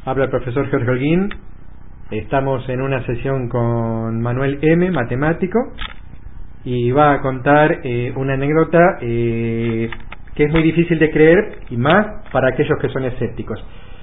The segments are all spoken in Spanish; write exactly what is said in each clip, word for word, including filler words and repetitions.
Habla el profesor Jorge Holguín. Estamos en una sesión con Manuel M., matemático, y va a contar eh, una anécdota eh, que es muy difícil de creer, y más para aquellos que son escépticos.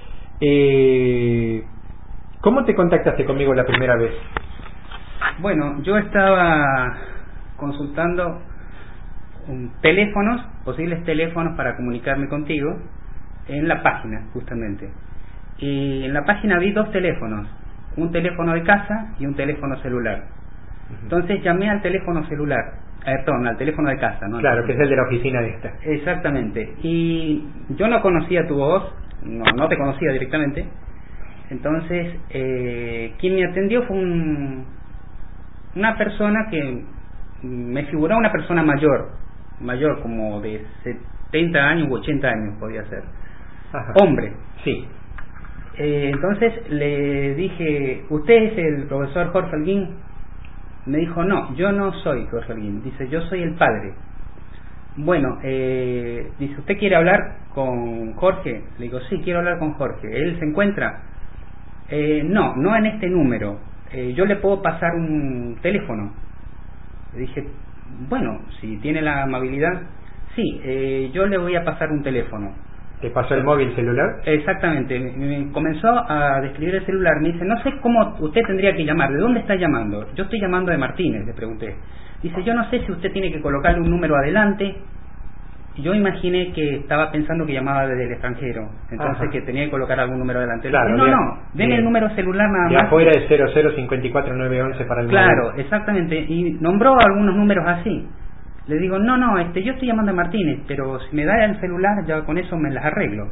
Eh, ¿Cómo te contactaste conmigo la primera vez? Bueno, yo estaba consultando um, teléfonos, posibles teléfonos para comunicarme contigo en la página, justamente. Y en la página vi dos teléfonos, un teléfono de casa y un teléfono celular. Entonces llamé al teléfono celular, eh, perdón, al teléfono de casa, ¿no? Claro, que es el de la oficina de esta. Exactamente. Y yo no conocía tu voz, no, no te conocía directamente. Entonces, eh, quien me atendió fue un, una persona que me figuraba una persona mayor, mayor como de setenta años u ochenta años podía ser. Ajá. Hombre. Sí. Eh, entonces le dije, ¿usted es el profesor Jorge Holguín? Me dijo, no, yo no soy Jorge Holguín. Dice, yo soy el padre. Bueno, eh, dice, ¿usted quiere hablar con Jorge? Le digo, sí, quiero hablar con Jorge. ¿Él se encuentra? Eh, no, no en este número. Eh, yo le puedo pasar un teléfono. Le dije, bueno, si tiene la amabilidad, sí, eh, yo le voy a pasar un teléfono. ¿Te pasó el móvil celular? Exactamente, me comenzó a describir el celular, me dice, no sé cómo usted tendría que llamar, ¿de dónde está llamando? Yo estoy llamando de Martínez, le pregunté. Dice, yo no sé si usted tiene que colocarle un número adelante. Yo imaginé que estaba pensando que llamaba desde el extranjero, entonces Ajá. que tenía que colocar algún número adelante. Claro, dice, no, de, no, deme el número celular nada de más. De afuera es cero cero cinco cuatro nueve once para el Claro, móvil. exactamente, y nombró algunos números así. Le digo, no, no, este, yo estoy llamando a Martínez, pero si me da el celular, ya con eso me las arreglo.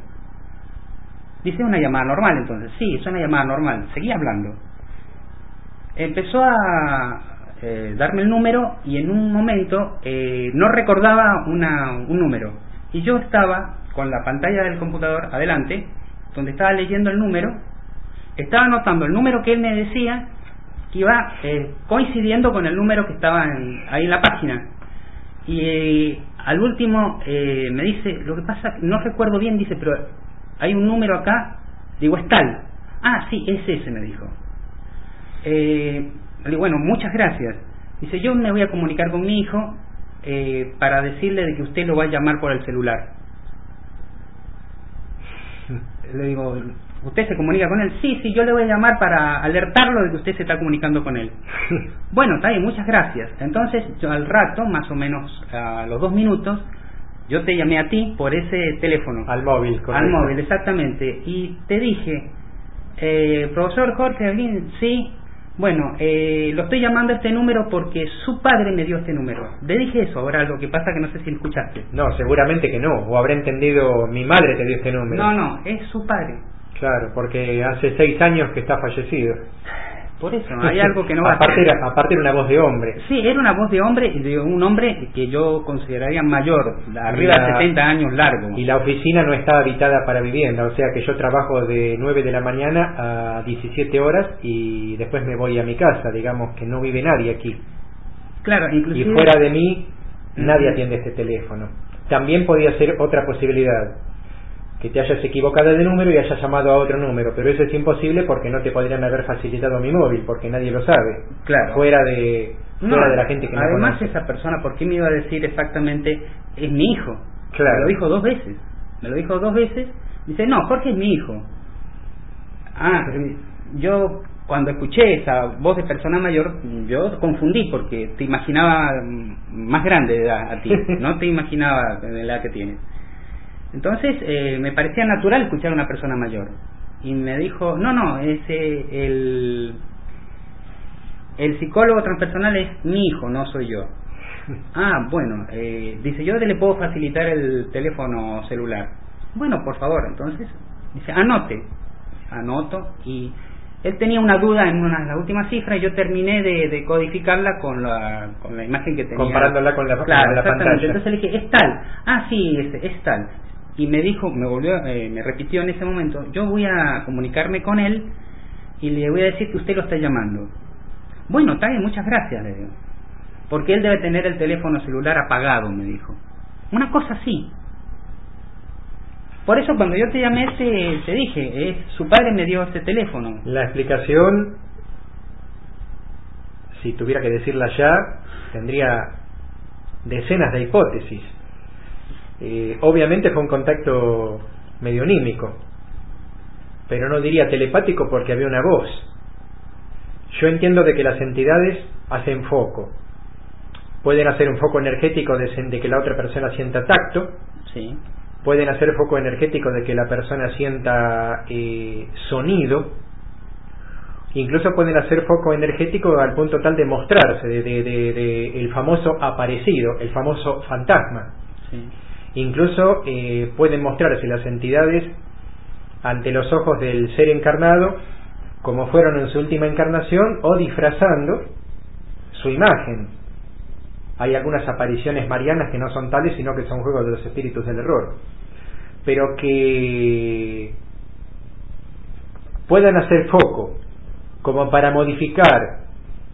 Dice, una llamada normal entonces. Sí, es una llamada normal. Seguí hablando. Empezó a eh, darme el número y en un momento eh, no recordaba una, un número. Y yo estaba con la pantalla del computador adelante, donde estaba leyendo el número, estaba anotando el número que él me decía, que iba eh, coincidiendo con el número que estaba en, ahí en la página. Y eh, al último eh, me dice, lo que pasa, no recuerdo bien, dice, pero hay un número acá, digo, es tal. Ah, sí, es ese, me dijo. Eh, le digo, bueno, muchas gracias. Dice, yo me voy a comunicar con mi hijo eh, para decirle de que usted lo va a llamar por el celular. Le digo, ¿usted se comunica con él? Sí, sí, yo le voy a llamar para alertarlo de que usted se está comunicando con él. Bueno, está bien, muchas gracias. Entonces, yo al rato, más o menos a los dos minutos, yo te llamé a ti por ese teléfono. Al móvil, correcto. Al móvil, exactamente. Y te dije, eh, profesor Jorge Holguín, sí, bueno, eh, lo estoy llamando a este número porque su padre me dio este número. Le dije eso, ahora lo que pasa que no sé si lo escuchaste. No, seguramente que no, o habré entendido, mi madre te dio este número. No, no, es su padre. Claro, porque hace seis años que está fallecido. Por eso, hay algo que no va aparte a ser. Era, aparte era una voz de hombre. Sí, era una voz de hombre, de un hombre que yo consideraría mayor, arriba la, de setenta años, largo. Y la oficina no está habitada para vivienda, o sea que yo trabajo de nueve de la mañana a diecisiete horas y después me voy a mi casa, digamos que no vive nadie aquí. Claro, inclusive. Y fuera de mí, nadie atiende este teléfono. También podía ser otra posibilidad, que te hayas equivocado de número y hayas llamado a otro número, pero eso es imposible porque no te podrían haber facilitado mi móvil, porque nadie lo sabe. Claro. Fuera de fuera no, de la gente que no además conoce. Esa persona, ¿por qué me iba a decir exactamente es mi hijo? Claro. Me lo dijo dos veces. Me lo dijo dos veces. Dice, no, Jorge es mi hijo. Ah, yo cuando escuché esa voz de persona mayor, yo confundí porque te imaginaba más grande de edad a ti, no te imaginaba de la edad que tienes. Entonces eh, me parecía natural escuchar a una persona mayor y me dijo, no, no, ese el el psicólogo transpersonal es mi hijo, no soy yo. Ah, bueno, eh, dice, yo le puedo facilitar el teléfono celular. Bueno, por favor, entonces dice, anote. Anoto y él tenía una duda en una de las últimas cifras y yo terminé de, de codificarla con la con la imagen que tenía, comparándola con la, claro, con la pantalla. Entonces le dije, es tal. Ah, sí, es, es tal. Y me dijo, me volvió, eh, me repitió en ese momento, yo voy a comunicarme con él y le voy a decir que usted lo está llamando. Bueno, está bien, muchas gracias, le digo. Porque él debe tener el teléfono celular apagado, me dijo. Una cosa así. Por eso cuando yo te llamé te, te dije, eh, su padre me dio este teléfono. La explicación, si tuviera que decirla ya, tendría decenas de hipótesis. Eh, obviamente fue un contacto medionímico, pero no diría telepático porque había una voz. Yo entiendo de que las entidades hacen foco. Pueden hacer un foco energético de, de que la otra persona sienta tacto. Sí. Pueden hacer foco energético de que la persona sienta eh, sonido. Incluso pueden hacer foco energético al punto tal de mostrarse, de, de, de, de el famoso aparecido, el famoso fantasma. Sí. Incluso eh, pueden mostrarse las entidades ante los ojos del ser encarnado como fueron en su última encarnación o disfrazando su imagen. Hay algunas apariciones marianas que no son tales, sino que son juegos de los espíritus del error, pero que puedan hacer foco como para modificar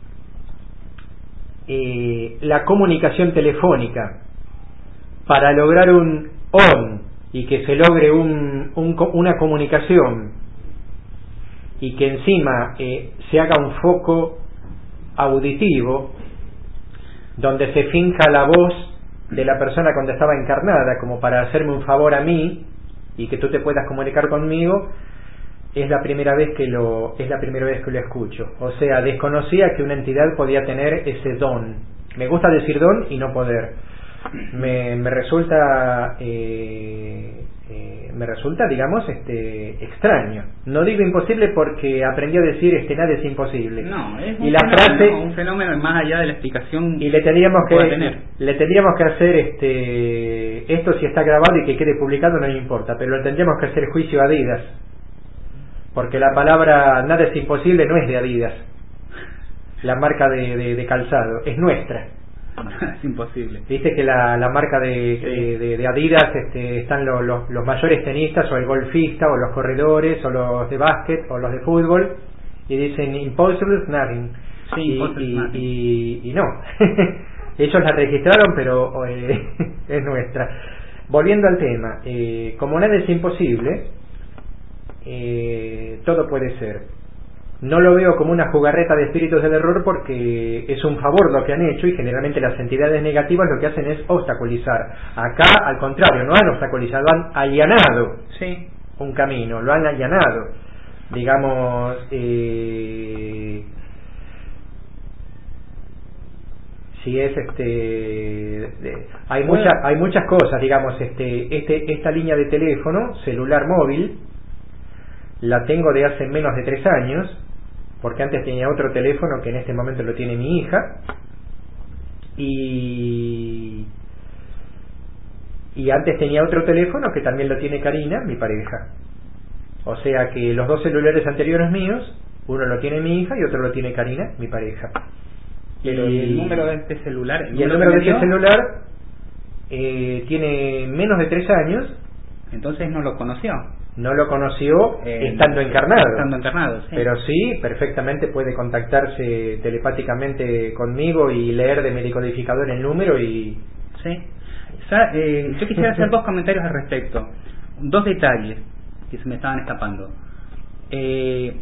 eh, la comunicación telefónica para lograr un on y que se logre un, un, una comunicación y que encima eh, se haga un foco auditivo donde se finja la voz de la persona cuando estaba encarnada como para hacerme un favor a mí y que tú te puedas comunicar conmigo. Es la primera vez que lo es la primera vez que lo escucho. O sea, desconocía que una entidad podía tener ese don. Me gusta decir don y no poder. Me, me resulta eh, eh, me resulta, digamos, este extraño. No digo imposible porque aprendí a decir este nada es imposible. No, es un, y la fenómeno, frase, un fenómeno más allá de la explicación. Y le tendríamos que, que tener. le tendríamos que hacer este esto si está grabado y que quede publicado no me importa, pero le tendríamos que hacer juicio a Adidas. Porque la palabra nada es imposible no es de Adidas, la marca de, de, de calzado, es nuestra. Es imposible. Dice que la, la marca de, sí. de, de Adidas este, están los, los, los mayores tenistas o el golfista o los corredores o los de básquet o los de fútbol y dicen impossible nothing. Sí, y, impossible y, nothing. Y, y no, ellos la registraron pero eh, es nuestra. Volviendo al tema, eh, como nada es imposible, eh, todo puede ser. No lo veo como una jugarreta de espíritus del error porque es un favor lo que han hecho y generalmente las entidades negativas lo que hacen es obstaculizar. Acá, al contrario, no han obstaculizado, han allanado sí. un camino, lo han allanado. Digamos, eh, si es este, de, hay bueno. muchas, hay muchas cosas, digamos, este, este, esta línea de teléfono celular móvil la tengo de hace menos de tres años. Porque antes tenía otro teléfono que en este momento lo tiene mi hija y y antes tenía otro teléfono que también lo tiene Karina, mi pareja. O sea que los dos celulares anteriores míos, uno lo tiene mi hija y otro lo tiene Karina, mi pareja. Pero y el número de este celular, el y el número de este celular eh, tiene menos de tres años. Entonces no lo conoció. No lo conoció eh, estando encarnado, estando encarnado sí. Pero sí, perfectamente puede contactarse telepáticamente conmigo y leer de mi decodificador el número y... Sí. O sea, eh, yo quisiera hacer dos comentarios al respecto. Dos detalles que se me estaban escapando. Eh,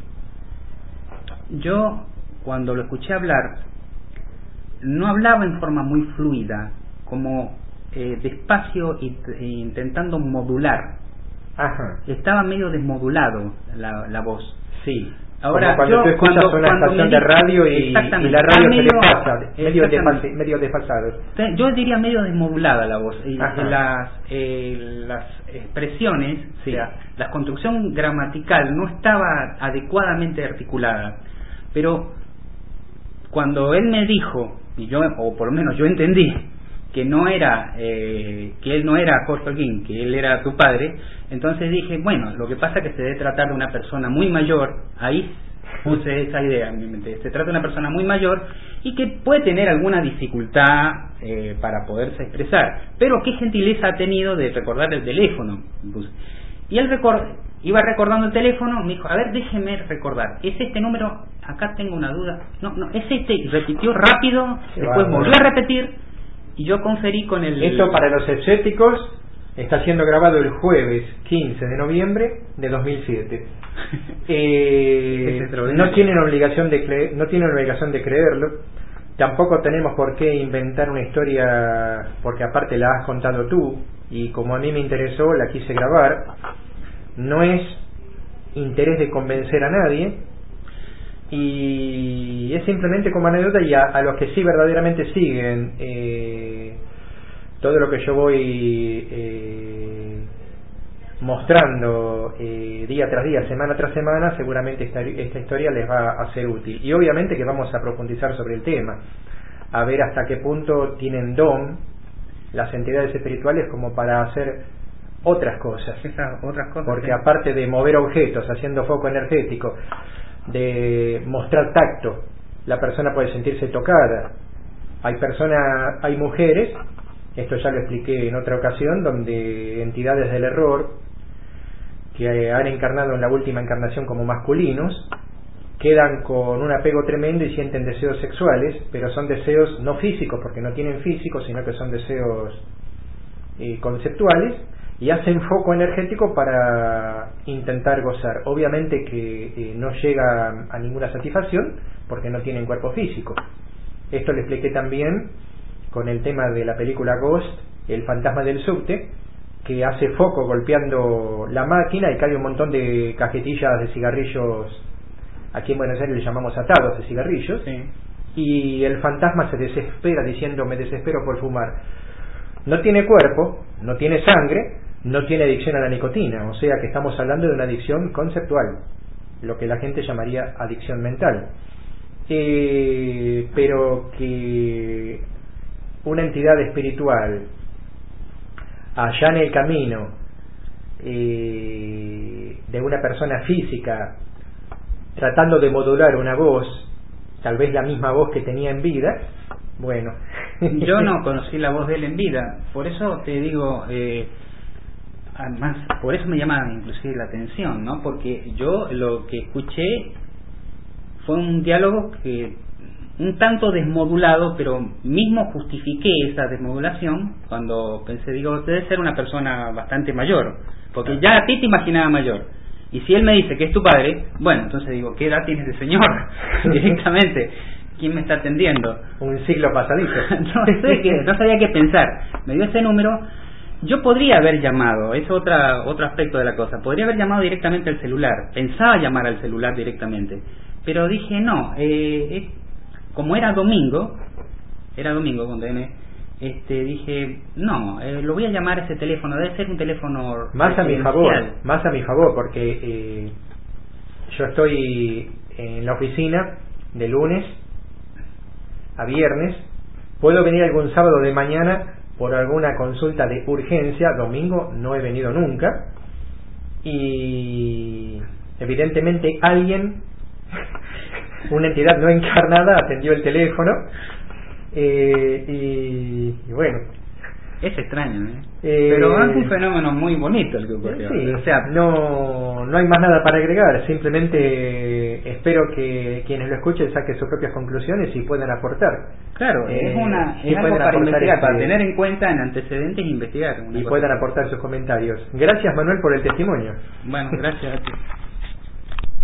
yo, cuando lo escuché hablar, no hablaba en forma muy fluida, como eh, despacio e intentando modular. Ajá. Estaba medio desmodulado la, la voz. Sí. Ahora, como cuando yo, tú escuchas cuando, una cuando estación me, de radio y, y la radio medio, se desfasa, medio, desfase, medio desfasado. Yo diría medio desmodulada la voz. Y Ajá. las, eh, las expresiones, sí. o sea, la construcción gramatical no estaba adecuadamente articulada. Pero cuando él me dijo, y yo, o por lo menos yo entendí, que no era eh, que él no era Jorge Holguín, que él era tu padre, entonces dije, bueno, lo que pasa es que se debe tratar de una persona muy mayor. Ahí puse esa idea en mi mente. Se trata de una persona muy mayor y que puede tener alguna dificultad eh, para poderse expresar, pero qué gentileza ha tenido de recordar el teléfono. Y él record, iba recordando el teléfono, me dijo, a ver, déjeme recordar, ¿es este número? Acá tengo una duda. No, no, es este. Y repitió rápido, sí, después bueno. volvió a repetir. Y yo conferí con el... Esto para los escépticos Está siendo grabado el jueves quince de noviembre de dos mil siete. eh, no tienen obligación de cre- no tienen obligación de creerlo. Tampoco tenemos por qué inventar una historia, porque aparte la has contado tú y como a mí me interesó la quise grabar. No es interés de convencer a nadie y es simplemente como anécdota, y a, a los que sí verdaderamente siguen eh, todo lo que yo voy eh, mostrando eh, día tras día, semana tras semana, seguramente esta, esta historia les va a ser útil. Y obviamente que vamos a profundizar sobre el tema, a ver hasta qué punto tienen don las entidades espirituales como para hacer otras cosas. Esas otras cosas, porque sí. Aparte de mover objetos haciendo foco energético, de mostrar tacto, la persona puede sentirse tocada. Hay personas, hay mujeres, esto ya lo expliqué en otra ocasión, donde entidades del error que han encarnado en la última encarnación como masculinos quedan con un apego tremendo y sienten deseos sexuales, pero son deseos no físicos porque no tienen físico, sino que son deseos eh, conceptuales, y hacen foco energético para intentar gozar. Obviamente que eh, no llega a ninguna satisfacción porque no tienen cuerpo físico. Esto lo expliqué también con el tema de la película Ghost, el fantasma del subte, que hace foco golpeando la máquina y cae un montón de cajetillas de cigarrillos, aquí en Buenos Aires le llamamos atados de cigarrillos, sí. Y el fantasma se desespera diciendo me desespero por fumar. No tiene cuerpo, no tiene sangre, no tiene adicción a la nicotina, o sea que estamos hablando de una adicción conceptual, lo que la gente llamaría adicción mental. Eh, pero que una entidad espiritual allane el camino eh, de una persona física tratando de modular una voz, tal vez la misma voz que tenía en vida, bueno. Yo no conocí la voz de él en vida, por eso te digo, eh, además, por eso me llama inclusive la atención, ¿no? Porque yo lo que escuché fue un diálogo que un tanto desmodulado, pero mismo justifiqué esa desmodulación cuando pensé, digo, debe ser una persona bastante mayor, porque ya a ti te imaginaba mayor. Y si él me dice que es tu padre, bueno, entonces digo, ¿qué edad tiene ese señor? Directamente, ¿quién me está atendiendo? Un siglo pasadito. no sé qué, no sabía qué pensar. Me dio ese número. Yo podría haber llamado, es otra otro aspecto de la cosa, podría haber llamado directamente al celular, pensaba llamar al celular directamente, pero dije no, eh, eh, como era domingo, era domingo cuando me, este, dije no, eh, lo voy a llamar a ese teléfono, debe ser un teléfono más a mi favor, más a mi favor, porque eh, yo estoy en la oficina de lunes a viernes, puedo venir algún sábado de mañana por alguna consulta de urgencia, domingo no he venido nunca, y evidentemente alguien, una entidad no encarnada, atendió el teléfono, eh, y, y bueno. Es extraño, ¿eh? Eh, pero es un fenómeno muy bonito el que ocurrió. Sí, o sea, no, no hay más nada para agregar, simplemente espero que quienes lo escuchen saquen sus propias conclusiones y puedan aportar. Claro, eh, es una y es algo para investigar, este, para tener en cuenta en antecedentes e investigar. Y puedan aportar sus comentarios. Gracias, Manuel, por el testimonio. Bueno, gracias a ti.